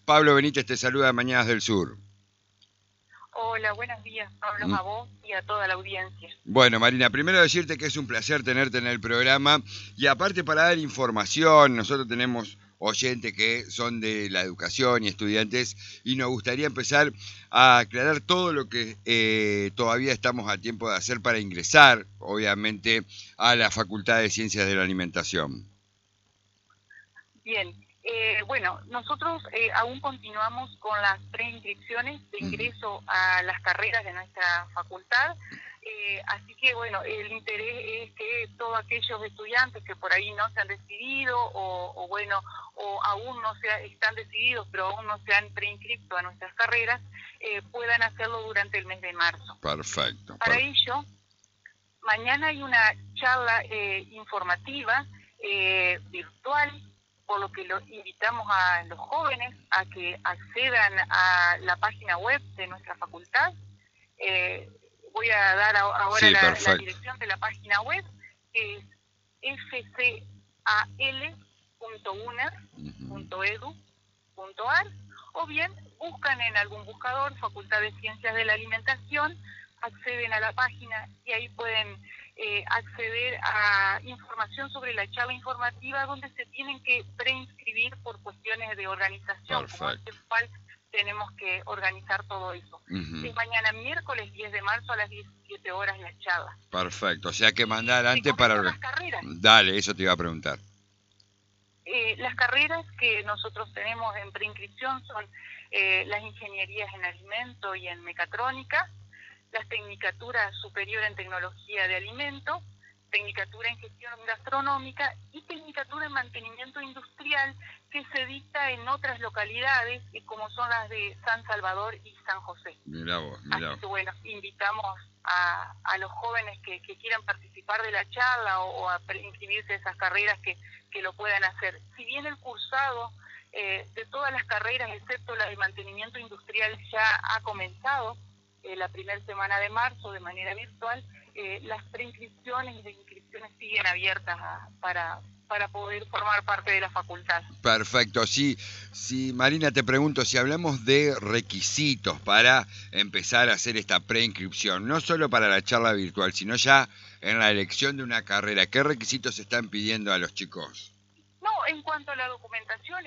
Pablo Benítez te saluda de Mañanas del Sur. Hola, buenos días, Pablo, Mm. a vos y a toda la audiencia. Bueno, Marina, primero decirte que es un placer tenerte en el programa y aparte para dar información, nosotros tenemos oyentes que son de la educación y estudiantes y nos gustaría empezar a aclarar todo lo que todavía estamos a tiempo de hacer para ingresar, obviamente, a la Facultad de Ciencias de la Alimentación. Bien, bueno, nosotros aún continuamos con las preinscripciones de Ujú. ingreso a las carreras de nuestra facultad, así que bueno, el interés es que todos aquellos estudiantes que por ahí no se han decidido o bueno, o aún no están decididos pero aún no se han preinscrito a nuestras carreras, puedan hacerlo durante el mes de marzo. Perfecto. Para ello, mañana hay una charla informativa virtual, por lo que invitamos a los jóvenes a que accedan a la página web de nuestra facultad. Voy a dar ahora Sí, la perfecto. dirección de la página web, que es Ujú. fcal.uner.edu.ar, o bien buscan en algún buscador Facultad de Ciencias de la Alimentación, acceden a la página y ahí pueden acceder a información sobre la charla informativa donde se tienen que preinscribir por cuestiones de organización, como es Perfecto. el cual tenemos que organizar todo eso. Ujú. Es mañana miércoles 10 de marzo a las 17 horas la charla. Perfecto. O sea que Y mandar te antes para... comento las carreras. Dale, eso te iba a preguntar. Las carreras que nosotros tenemos en preinscripción son las ingenierías en alimento y en mecatrónica, las tecnicaturas superior en tecnología de alimentos, tecnicatura en gestión gastronómica y tecnicatura en mantenimiento industrial que se dicta en otras localidades como son las de San Salvador y San José. Mirá vos, mirá Así vos. que bueno, invitamos a los jóvenes que quieran participar de la charla o a inscribirse a esas carreras que lo puedan hacer. Si bien el cursado de todas las carreras, excepto la de mantenimiento industrial, ya ha comenzado la primera semana de marzo de manera virtual, las preinscripciones y las inscripciones siguen abiertas para poder formar parte de la facultad. Perfecto. Sí, sí, Marina, te pregunto, si hablamos de requisitos para empezar a hacer esta preinscripción, no solo para la charla virtual, sino ya en la elección de una carrera, ¿qué requisitos se están pidiendo a los chicos? No, en cuanto a la documentación,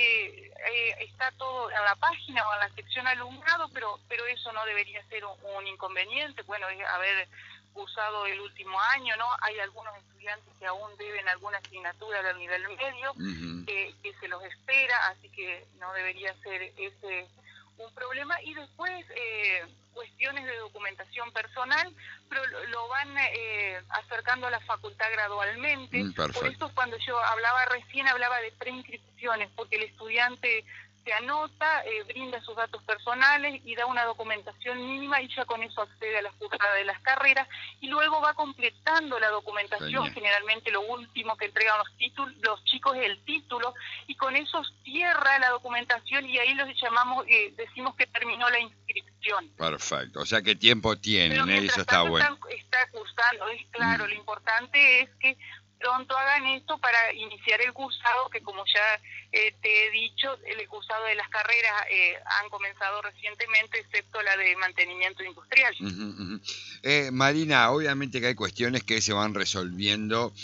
está todo en la página o en la sección alumnado, pero eso no debería ser un inconveniente. Bueno, es haber cursado el último año, ¿no? Hay algunos estudiantes que aún deben alguna asignatura del nivel medio, Ujú. que se los espera, así que no debería ser ese un problema. Y después, cuestiones de documentación personal, pero lo van acercando a la facultad gradualmente. Por Perfecto. eso cuando yo recién hablaba de preinscripciones, porque el estudiante se anota, brinda sus datos personales y da una documentación mínima y ya con eso accede a la cursada de las carreras y luego va completando la documentación. Genial. Generalmente lo último que entregan los chicos es el título y con eso cierra la documentación y ahí los llamamos, decimos que terminó la inscripción. Perfecto. O sea, ¿qué tiempo Pero tienen? Eso mientras está tanto bueno. está cursando, es claro, lo Mm. importante es que pronto hagan esto para iniciar el cursado, que como ya te he dicho, el cursado de las carreras han comenzado recientemente, excepto la de mantenimiento industrial. Ujú, ujú. Marina, obviamente que hay cuestiones que se van resolviendo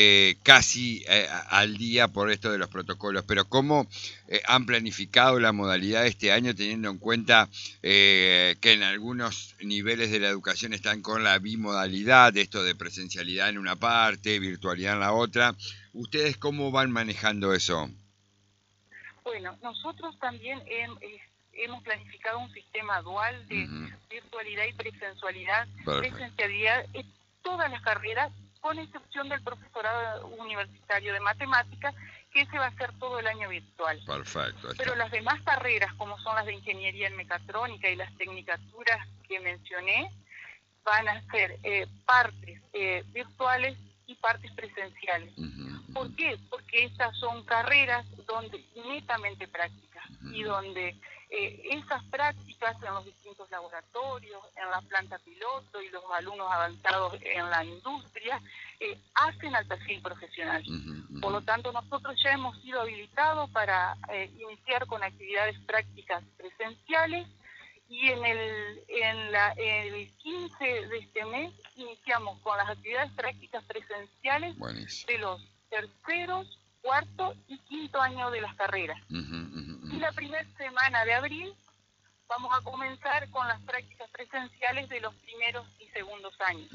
casi al día por esto de los protocolos, pero ¿cómo han planificado la modalidad de este año teniendo en cuenta que en algunos niveles de la educación están con la bimodalidad, esto de presencialidad en una parte, virtualidad en la otra? ¿Ustedes cómo van manejando eso? Bueno, nosotros también hemos planificado un sistema dual de Ujú. virtualidad y presencialidad, Perfecto, en todas las carreras, con excepción del profesorado universitario de matemáticas, que ese va a ser todo el año virtual. perfecto, Pero está. las demás carreras, como son las de ingeniería en mecatrónica y las tecnicaturas que mencioné, van a ser partes virtuales y partes presenciales. Ujú, ujú. ¿Por qué? Porque estas son carreras donde netamente prácticas. y donde esas prácticas en los distintos laboratorios, en la planta piloto y los alumnos avanzados en la industria, hacen al perfil profesional. Por lo tanto, nosotros ya hemos sido habilitados para iniciar con actividades prácticas presenciales, y en el 15 de este mes iniciamos con las actividades prácticas presenciales. Buenísimo. De los terceros, cuarto y quinto año de las carreras. Y la primera semana de abril vamos a comenzar con las prácticas presenciales de los primeros y segundos años.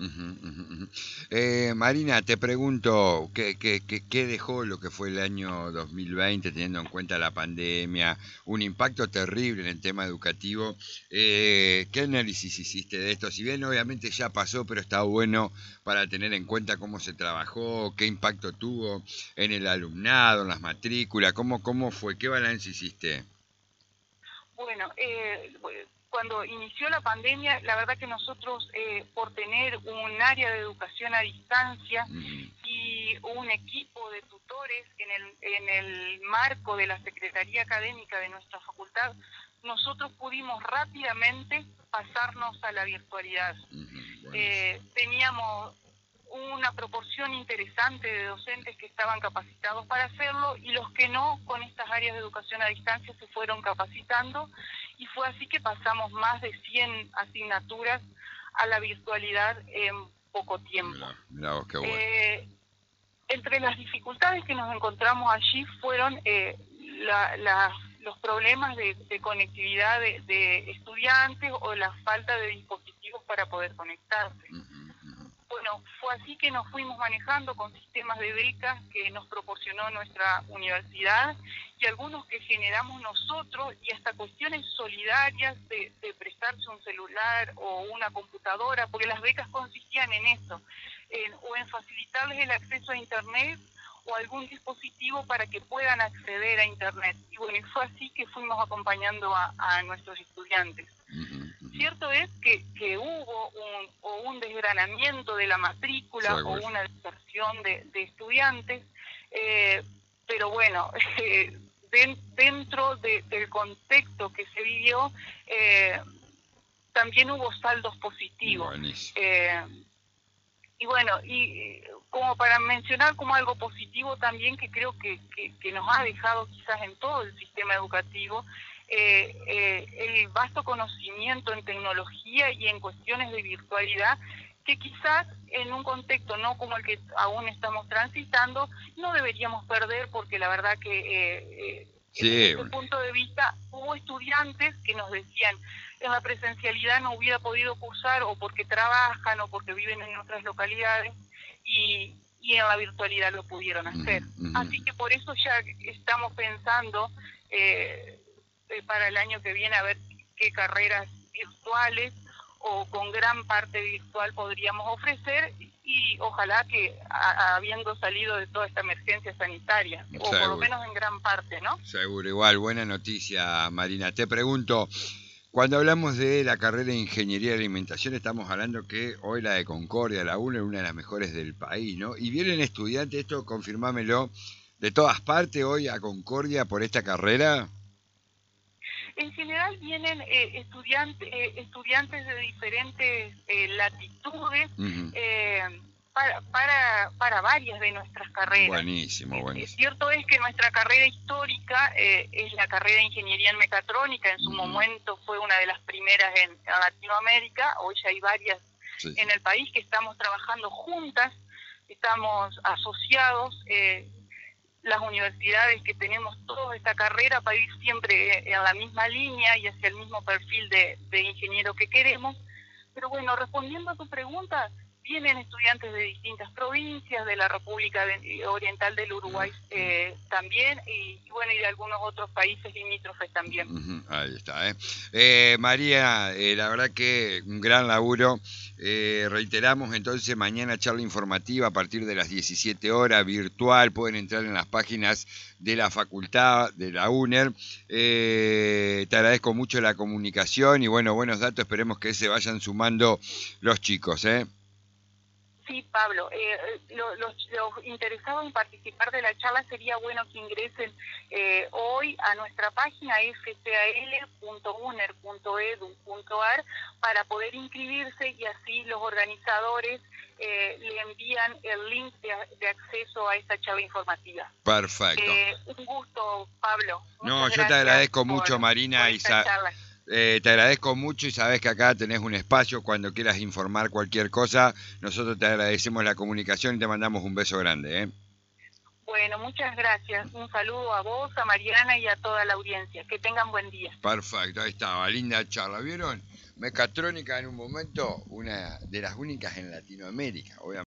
Marina, te pregunto, ¿qué dejó lo que fue el año 2020, teniendo en cuenta la pandemia, un impacto terrible en el tema educativo? ¿Qué análisis hiciste de esto? Si bien obviamente ya pasó, pero está bueno para tener en cuenta cómo se trabajó, qué impacto tuvo en el alumnado, en las matrículas, cómo fue, qué balance hiciste. Bueno, cuando inició la pandemia, la verdad que nosotros, por tener un área de educación a distancia y un equipo de tutores en el marco de la Secretaría Académica de nuestra facultad, nosotros pudimos rápidamente pasarnos a la virtualidad. Teníamos una proporción interesante de docentes que estaban capacitados para hacerlo, y los que no, con estas áreas de educación a distancia se fueron capacitando, y fue así que pasamos más de 100 asignaturas a la virtualidad en poco tiempo. Mirá vos, qué bueno. Entre las dificultades que nos encontramos allí fueron los problemas de conectividad de estudiantes, o la falta de dispositivos para poder conectarse. Bueno, fue así que nos fuimos manejando con sistemas de becas que nos proporcionó nuestra universidad, y algunos que generamos nosotros, y hasta cuestiones solidarias de prestarse un celular o una computadora, porque las becas consistían en eso, o en facilitarles el acceso a Internet o algún dispositivo para que puedan acceder a Internet. Y bueno, y fue así que fuimos acompañando a nuestros estudiantes. Cierto es que hubo un desgranamiento de la matrícula, o una dispersión de estudiantes, pero bueno, dentro del contexto que se vivió, también hubo saldos positivos. Y bueno, y como para mencionar como algo positivo también, que creo que nos ha dejado quizás en todo el sistema educativo, el vasto conocimiento en tecnología y en cuestiones de virtualidad, que quizás en un contexto no como el que aún estamos transitando, no deberíamos perder, porque la verdad que desde ese punto de vista hubo estudiantes que nos decían: en la presencialidad no hubiera podido cursar, o porque trabajan o porque viven en otras localidades, y en la virtualidad lo pudieron hacer. Así que por eso ya estamos pensando para el año que viene a ver qué carreras virtuales o con gran parte virtual podríamos ofrecer, y ojalá que habiendo salido de toda esta emergencia sanitaria, o por lo menos en gran parte, ¿no? Seguro, igual, buena noticia, Marina. Te pregunto, cuando hablamos de la carrera de Ingeniería de Alimentación, estamos hablando que hoy la de Concordia, la UNER, es una de las mejores del país, ¿no? Y vienen estudiantes, esto confirmámelo, de todas partes hoy a Concordia por esta carrera. En general vienen estudiantes de diferentes latitudes, para varias de nuestras carreras. Buenísimo. Cierto es que nuestra carrera histórica es la carrera de Ingeniería en Mecatrónica. En su momento fue una de las primeras en Latinoamérica. Hoy ya hay varias en el país que estamos trabajando juntas, estamos asociados, las universidades que tenemos toda esta carrera, para ir siempre en la misma línea y hacia el mismo perfil de ingeniero que queremos. Pero bueno, respondiendo a tu pregunta, vienen estudiantes de distintas provincias, de la República Oriental del Uruguay también, y bueno, y de algunos otros países limítrofes también. Ahí está. María, la verdad que un gran laburo. Reiteramos entonces, mañana charla informativa a partir de las 17 horas, virtual. Pueden entrar en las páginas de la facultad, de la UNER. Te agradezco mucho la comunicación y bueno, buenos datos. Esperemos que se vayan sumando los chicos, Sí, Pablo, los interesados en participar de la charla sería bueno que ingresen hoy a nuestra página fcal.uner.edu.ar para poder inscribirse y así los organizadores le envían el link de acceso a esta charla informativa. Perfecto. Un gusto, Pablo. No, Muchas yo te agradezco mucho, por Marina, esta charla. te agradezco mucho y sabes que acá tenés un espacio cuando quieras informar cualquier cosa. Nosotros te agradecemos la comunicación y te mandamos un beso grande. Bueno, muchas gracias. Un saludo a vos, a Mariana y a toda la audiencia. Que tengan buen día. Perfecto, ahí estaba, linda charla. ¿Vieron? Mecatrónica en un momento, una de las únicas en Latinoamérica, obviamente.